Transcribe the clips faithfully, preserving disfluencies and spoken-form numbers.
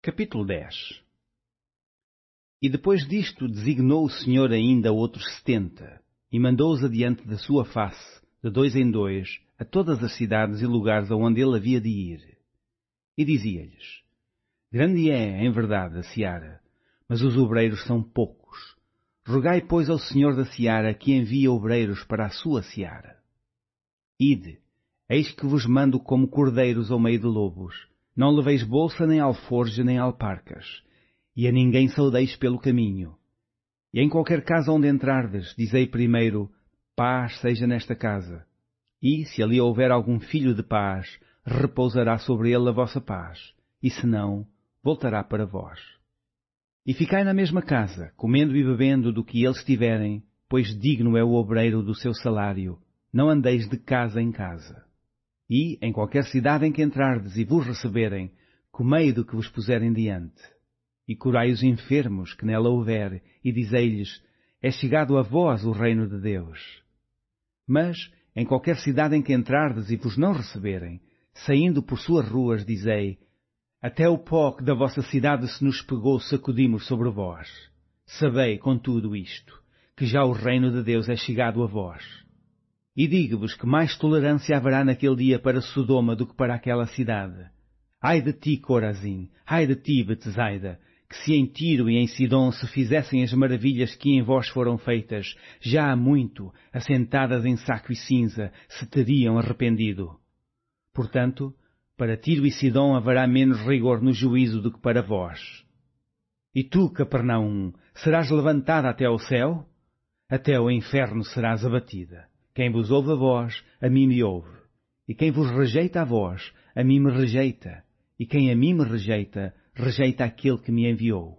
Capítulo dez. E depois disto designou o Senhor ainda outros setenta, e mandou-os adiante da sua face, de dois em dois, a todas as cidades e lugares aonde ele havia de ir. E dizia-lhes: Grande é, em verdade, a seara, mas os obreiros são poucos. Rogai, pois, ao Senhor da seara que envie obreiros para a sua seara. Ide, eis que vos mando como cordeiros ao meio de lobos. Não leveis bolsa, nem alforje, nem alparcas, e a ninguém saudeis pelo caminho. E em qualquer casa onde entrardes, dizei primeiro, paz seja nesta casa. E, se ali houver algum filho de paz, repousará sobre ele a vossa paz, e se não, voltará para vós. E ficai na mesma casa, comendo e bebendo do que eles tiverem, pois digno é o obreiro do seu salário. Não andeis de casa em casa. E, em qualquer cidade em que entrardes e vos receberem, comei do que vos puserem diante. E curai os enfermos que nela houver, e dizei-lhes, é chegado a vós o reino de Deus. Mas, em qualquer cidade em que entrardes e vos não receberem, saindo por suas ruas, dizei, até o pó que da vossa cidade se nos pegou sacudimos sobre vós. Sabei, contudo, isto, que já o reino de Deus é chegado a vós. E digo-vos que mais tolerância haverá naquele dia para Sodoma do que para aquela cidade. Ai de ti, Corazim! Ai de ti, Betsaida! Que se em Tiro e em Sidom se fizessem as maravilhas que em vós foram feitas, já há muito, assentadas em saco e cinza, se teriam arrependido. Portanto, para Tiro e Sidom haverá menos rigor no juízo do que para vós. E tu, Capernaum, serás levantada até ao céu? Até ao inferno serás abatida. Quem vos ouve a vós, a mim me ouve. E quem vos rejeita a vós, a mim me rejeita. E quem a mim me rejeita, rejeita aquele que me enviou.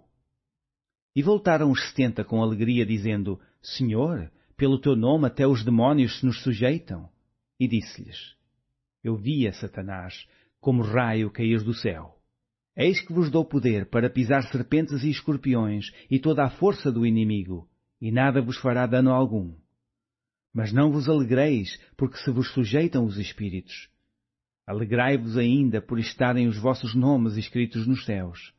E voltaram os setenta com alegria, dizendo, Senhor, pelo teu nome até os demónios se nos sujeitam. E disse-lhes, Eu via Satanás como raio cair do céu. Eis que vos dou poder para pisar serpentes e escorpiões e toda a força do inimigo, e nada vos fará dano algum. Mas não vos alegreis, porque se vos sujeitam os espíritos. Alegrai-vos ainda por estarem os vossos nomes escritos nos céus.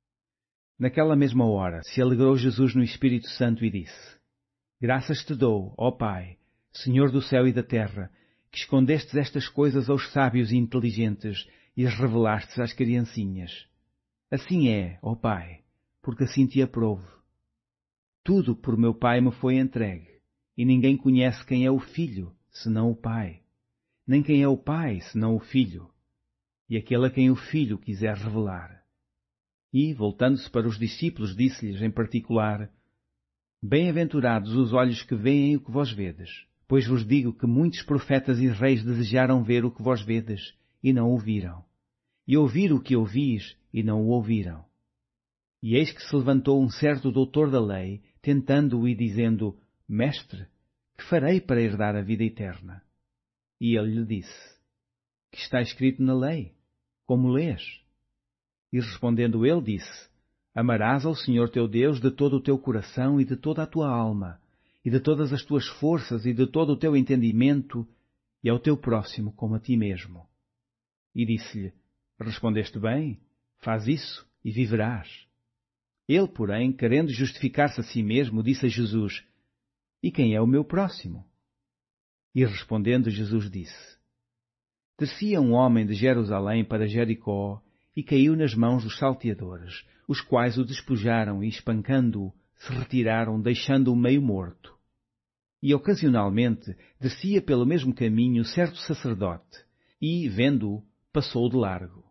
Naquela mesma hora se alegrou Jesus no Espírito Santo e disse, Graças te dou, ó Pai, Senhor do céu e da terra, que escondestes estas coisas aos sábios e inteligentes e as revelastes às criancinhas. Assim é, ó Pai, porque assim te aprouve. Tudo por meu Pai me foi entregue. E ninguém conhece quem é o Filho, senão o Pai. Nem quem é o Pai, senão o Filho. E aquele a quem o Filho quiser revelar. E, voltando-se para os discípulos, disse-lhes em particular, Bem-aventurados os olhos que veem o que vós vedes, pois vos digo que muitos profetas e reis desejaram ver o que vós vedes, e não o viram. E ouvir o que ouvis, e não o ouviram. E eis que se levantou um certo doutor da lei, tentando-o e dizendo, Mestre, que farei para herdar a vida eterna? E ele lhe disse, Que está escrito na lei? Como lês? E respondendo ele disse, Amarás ao Senhor teu Deus de todo o teu coração e de toda a tua alma, e de todas as tuas forças e de todo o teu entendimento, e ao teu próximo como a ti mesmo. E disse-lhe, Respondeste bem, faz isso e viverás. Ele, porém, querendo justificar-se a si mesmo, disse a Jesus, E quem é o meu próximo? E respondendo Jesus disse, Descia um homem de Jerusalém para Jericó e caiu nas mãos dos salteadores, os quais o despojaram e, espancando-o, se retiraram, deixando-o meio morto. E, ocasionalmente, descia pelo mesmo caminho certo sacerdote, e, vendo-o, passou de largo.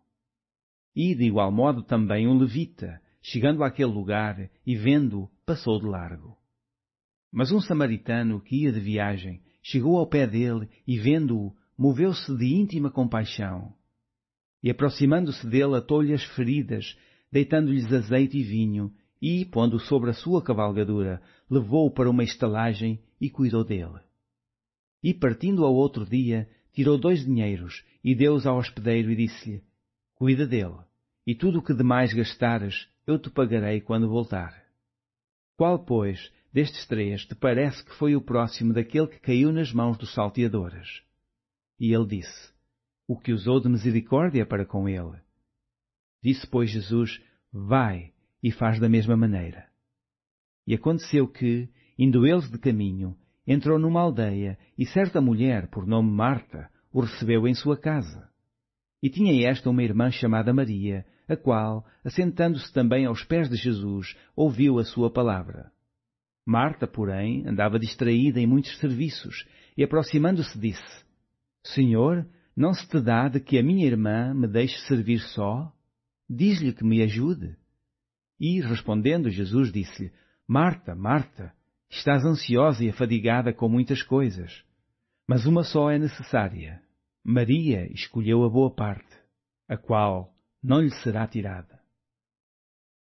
E, de igual modo, também um levita, chegando àquele lugar e, vendo-o, passou de largo. Mas um samaritano que ia de viagem chegou ao pé dele e, vendo-o, moveu-se de íntima compaixão. E, aproximando-se dele, atou-lhe as feridas, deitando-lhes azeite e vinho, e, pondo-o sobre a sua cavalgadura, levou-o para uma estalagem e cuidou dele. E, partindo ao outro dia, tirou dois dinheiros e deu-os ao hospedeiro e disse-lhe, Cuida dele, e tudo o que demais gastares, eu te pagarei quando voltar. Qual, pois, destes três te parece que foi o próximo daquele que caiu nas mãos dos salteadores? E ele disse, O que usou de misericórdia para com ele. Disse, pois, Jesus, vai e faz da mesma maneira. E aconteceu que, indo eles de caminho, entrou numa aldeia e certa mulher, por nome Marta, o recebeu em sua casa. E tinha esta uma irmã chamada Maria, a qual, assentando-se também aos pés de Jesus, ouviu a sua palavra. Marta, porém, andava distraída em muitos serviços, e aproximando-se disse: Senhor, não se te dá de que a minha irmã me deixe servir só? Diz-lhe que me ajude. E, respondendo, Jesus disse-lhe: Marta, Marta, estás ansiosa e afadigada com muitas coisas, mas uma só é necessária. Maria escolheu a boa parte, a qual não lhe será tirada.